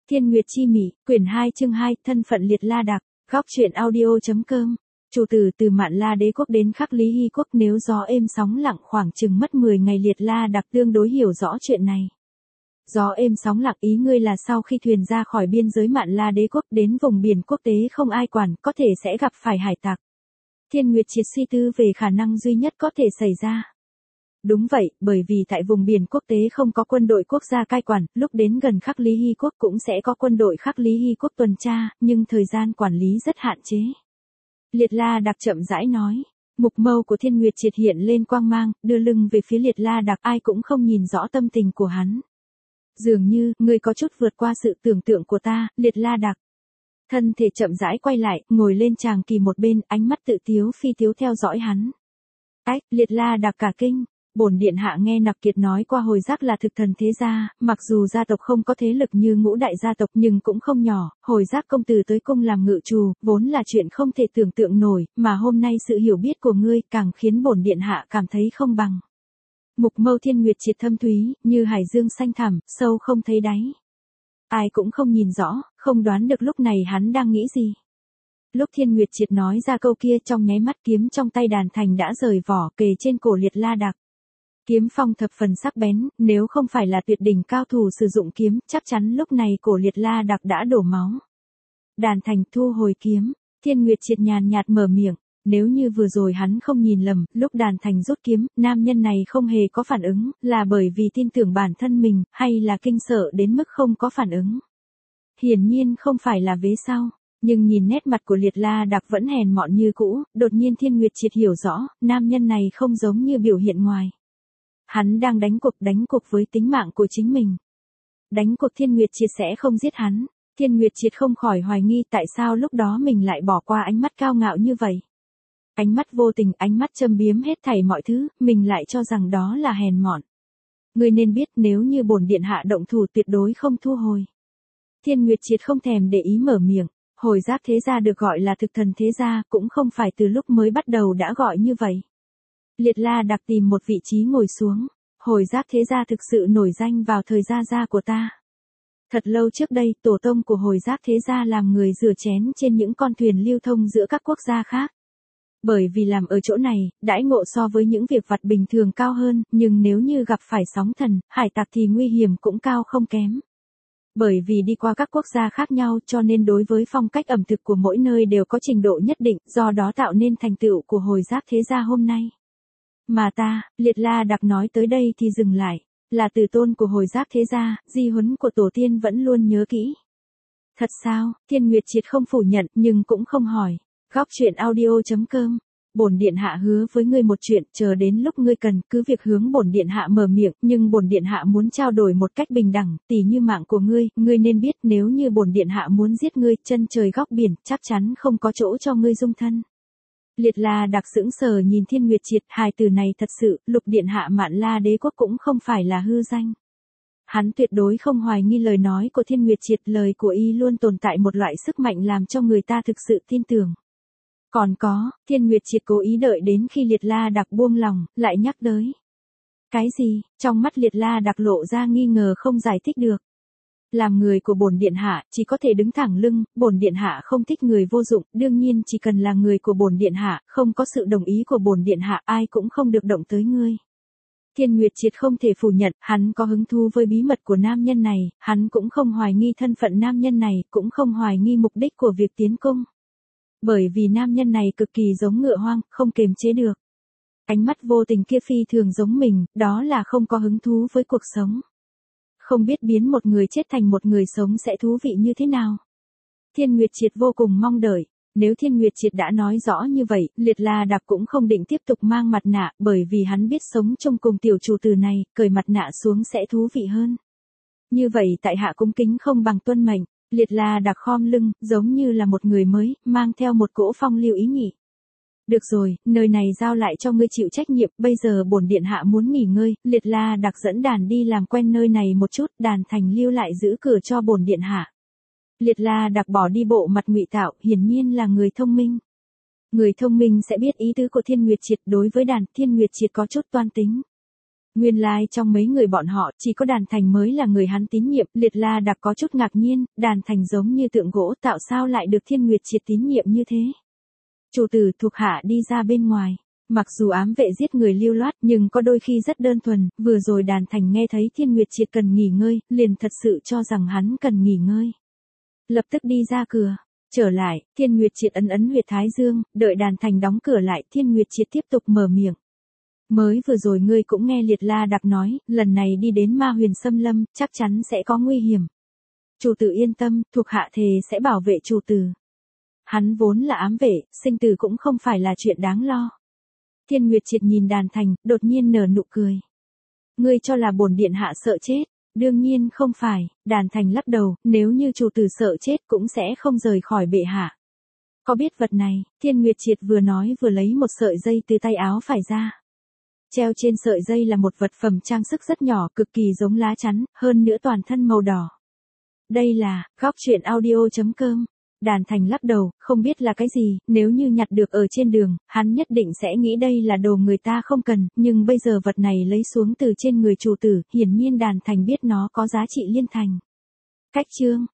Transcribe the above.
Thiên Nguyệt Chi Mỉ, quyển 2 chương 2, thân phận Liệt La Đạc, góc truyện audio.com. Chủ tử từ Mạn La Đế quốc đến Khắc Lý Hy quốc, nếu gió êm sóng lặng khoảng chừng mất 10 ngày. Liệt La Đạc tương đối hiểu rõ chuyện này. Gió êm sóng lặng ý ngươi là sau khi thuyền ra khỏi biên giới Mạn La Đế quốc đến vùng biển quốc tế không ai quản, có thể sẽ gặp phải hải tặc. Thiên Nguyệt Triệt suy tư về khả năng duy nhất có thể xảy ra. Đúng vậy, bởi vì tại vùng biển quốc tế không có quân đội quốc gia cai quản, lúc đến gần Khắc Lý Hy quốc cũng sẽ có quân đội Khắc Lý Hy quốc tuần tra, nhưng thời gian quản lý rất hạn chế. Liệt La Đạc chậm rãi nói. Mục mâu của Thiên Nguyệt Triệt hiện lên quang mang, đưa lưng về phía Liệt La Đạc, ai cũng không nhìn rõ tâm tình của hắn. Dường như, ngươi có chút vượt qua sự tưởng tượng của ta, Liệt La Đạc. Thân thể chậm rãi quay lại, ngồi lên tràng kỳ một bên, ánh mắt tự tiếu phi tiếu theo dõi hắn. Ách, Liệt La Đạc cả kinh. Bổn điện hạ nghe Nặc Kiệt nói qua Hồi Giác là thực thần thế gia, mặc dù gia tộc không có thế lực như Ngũ đại gia tộc nhưng cũng không nhỏ, Hồi Giác công tử tới cung làm ngự trù, vốn là chuyện không thể tưởng tượng nổi, mà hôm nay sự hiểu biết của ngươi càng khiến bổn điện hạ cảm thấy không bằng. Mục mâu Thiên Nguyệt Triệt thâm thúy, như hải dương xanh thẳm, sâu không thấy đáy. Ai cũng không nhìn rõ, không đoán được lúc này hắn đang nghĩ gì. Lúc Thiên Nguyệt Triệt nói ra câu kia, trong nháy mắt kiếm trong tay Đàn Thành đã rời vỏ, kề trên cổ Liệt La Đạc. Kiếm phong thập phần sắc bén, nếu không phải là tuyệt đỉnh cao thủ sử dụng kiếm, chắc chắn lúc này cổ Liệt La Đạc đã đổ máu. Đàn Thành thu hồi kiếm, Thiên Nguyệt Triệt nhàn nhạt mở miệng, nếu như vừa rồi hắn không nhìn lầm, lúc Đàn Thành rút kiếm, nam nhân này không hề có phản ứng, là bởi vì tin tưởng bản thân mình, hay là kinh sợ đến mức không có phản ứng. Hiển nhiên không phải là vế sau. Nhưng nhìn nét mặt của Liệt La Đạc vẫn hèn mọn như cũ, đột nhiên Thiên Nguyệt Triệt hiểu rõ, nam nhân này không giống như biểu hiện ngoài. Hắn đang đánh cuộc với tính mạng của chính mình. Đánh cuộc Thiên Nguyệt Triệt sẽ không giết hắn. Thiên Nguyệt Triệt không khỏi hoài nghi tại sao lúc đó mình lại bỏ qua ánh mắt cao ngạo như vậy. Ánh mắt vô tình, ánh mắt châm biếm hết thảy mọi thứ, mình lại cho rằng đó là hèn mọn. Ngươi nên biết nếu như bổn điện hạ động thủ tuyệt đối không thu hồi. Thiên Nguyệt Triệt không thèm để ý mở miệng. Hồi Giác thế gia được gọi là thực thần thế gia, cũng không phải từ lúc mới bắt đầu đã gọi như vậy. Liệt La Đạc tìm một vị trí ngồi xuống. Hồi Giác thế gia thực sự nổi danh vào thời gia của ta. Thật lâu trước đây, tổ tông của Hồi Giác thế gia làm người rửa chén trên những con thuyền lưu thông giữa các quốc gia khác. Bởi vì làm ở chỗ này, đãi ngộ so với những việc vặt bình thường cao hơn, nhưng nếu như gặp phải sóng thần, hải tặc thì nguy hiểm cũng cao không kém. Bởi vì đi qua các quốc gia khác nhau cho nên đối với phong cách ẩm thực của mỗi nơi đều có trình độ nhất định, do đó tạo nên thành tựu của Hồi Giác thế gia hôm nay. Mà ta, Liệt La Đạc nói tới đây thì dừng lại, là từ tôn của Hồi Giác thế gia, di huấn của tổ tiên vẫn luôn nhớ kỹ. Thật sao? Thiên Nguyệt Triệt không phủ nhận nhưng cũng không hỏi. Góc truyện audio.com. Bổn điện hạ hứa với ngươi một chuyện, chờ đến lúc ngươi cần, cứ việc hướng bổn điện hạ mở miệng, nhưng bổn điện hạ muốn trao đổi một cách bình đẳng, tỉ như mạng của ngươi nên biết nếu như bổn điện hạ muốn giết ngươi, chân trời góc biển, chắc chắn không có chỗ cho ngươi dung thân. Liệt La Đạc sững sờ nhìn Thiên Nguyệt Triệt, hai từ này thật sự, lục điện hạ Mạn La Đế quốc cũng không phải là hư danh. Hắn tuyệt đối không hoài nghi lời nói của Thiên Nguyệt Triệt, lời của y luôn tồn tại một loại sức mạnh làm cho người ta thực sự tin tưởng. Còn có, Thiên Nguyệt Triệt cố ý đợi đến khi Liệt La Đạc buông lòng, lại nhắc tới. Cái gì? Trong mắt Liệt La Đạc lộ ra nghi ngờ không giải thích được. Làm người của bổn điện hạ, chỉ có thể đứng thẳng lưng, bổn điện hạ không thích người vô dụng, đương nhiên chỉ cần là người của bổn điện hạ, không có sự đồng ý của bổn điện hạ, ai cũng không được động tới ngươi. Thiên Nguyệt Triệt không thể phủ nhận, hắn có hứng thú với bí mật của nam nhân này, hắn cũng không hoài nghi thân phận nam nhân này, cũng không hoài nghi mục đích của việc tiến cung. Bởi vì nam nhân này cực kỳ giống ngựa hoang, không kiềm chế được. Ánh mắt vô tình kia phi thường giống mình, đó là không có hứng thú với cuộc sống. Không biết biến một người chết thành một người sống sẽ thú vị như thế nào. Thiên Nguyệt Triệt vô cùng mong đợi. Nếu Thiên Nguyệt Triệt đã nói rõ như vậy, Liệt La Đạc cũng không định tiếp tục mang mặt nạ, bởi vì hắn biết sống chung cùng tiểu chủ tử này, cởi mặt nạ xuống sẽ thú vị hơn. Như vậy tại hạ cung kính không bằng tuân mệnh. Liệt La Đạc khom lưng, giống như là một người mới, mang theo một cỗ phong lưu ý nhị. Được rồi, nơi này giao lại cho ngươi chịu trách nhiệm, bây giờ bổn điện hạ muốn nghỉ ngơi, Liệt La Đạc dẫn Đàn đi làm quen nơi này một chút, Đàn Thành lưu lại giữ cửa cho bổn điện hạ. Liệt La Đạc bỏ đi bộ mặt ngụy tạo, hiển nhiên là người thông minh. Người thông minh sẽ biết ý tứ của Thiên Nguyệt Triệt đối với Thiên Nguyệt Triệt có chút toan tính. Nguyên lai trong mấy người bọn họ, chỉ có Đàn Thành mới là người hắn tín nhiệm, Liệt La Đặc có chút ngạc nhiên, Đàn Thành giống như tượng gỗ tạo sao lại được Thiên Nguyệt Triệt tín nhiệm như thế. Chủ tử thuộc hạ đi ra bên ngoài. Mặc dù ám vệ giết người lưu loát nhưng có đôi khi rất đơn thuần, vừa rồi Đàn Thành nghe thấy Thiên Nguyệt Triệt cần nghỉ ngơi, liền thật sự cho rằng hắn cần nghỉ ngơi. Lập tức đi ra cửa, trở lại, Thiên Nguyệt Triệt ấn huyệt thái dương, đợi Đàn Thành đóng cửa lại, Thiên Nguyệt Triệt tiếp tục mở miệng. Mới vừa rồi ngươi cũng nghe Liệt La Đặc nói, lần này đi đến Ma Huyền Xâm Lâm, chắc chắn sẽ có nguy hiểm. Chủ tử yên tâm, thuộc hạ thề sẽ bảo vệ chủ tử. Hắn vốn là ám vệ, sinh tử cũng không phải là chuyện đáng lo. Thiên Nguyệt Triệt nhìn Đàn Thành, đột nhiên nở nụ cười. Ngươi cho là bổn điện hạ sợ chết, đương nhiên không phải, Đàn Thành lắc đầu, nếu như chủ tử sợ chết cũng sẽ không rời khỏi bệ hạ. Có biết vật này, Thiên Nguyệt Triệt vừa nói vừa lấy một sợi dây từ tay áo phải ra. Treo trên sợi dây là một vật phẩm trang sức rất nhỏ, cực kỳ giống lá chắn, hơn nữa toàn thân màu đỏ. Đây là, góc truyện audio.com. Đàn Thành lắc đầu, không biết là cái gì, nếu như nhặt được ở trên đường, hắn nhất định sẽ nghĩ đây là đồ người ta không cần, nhưng bây giờ vật này lấy xuống từ trên người chủ tử, hiển nhiên Đàn Thành biết nó có giá trị liên thành. Cách chương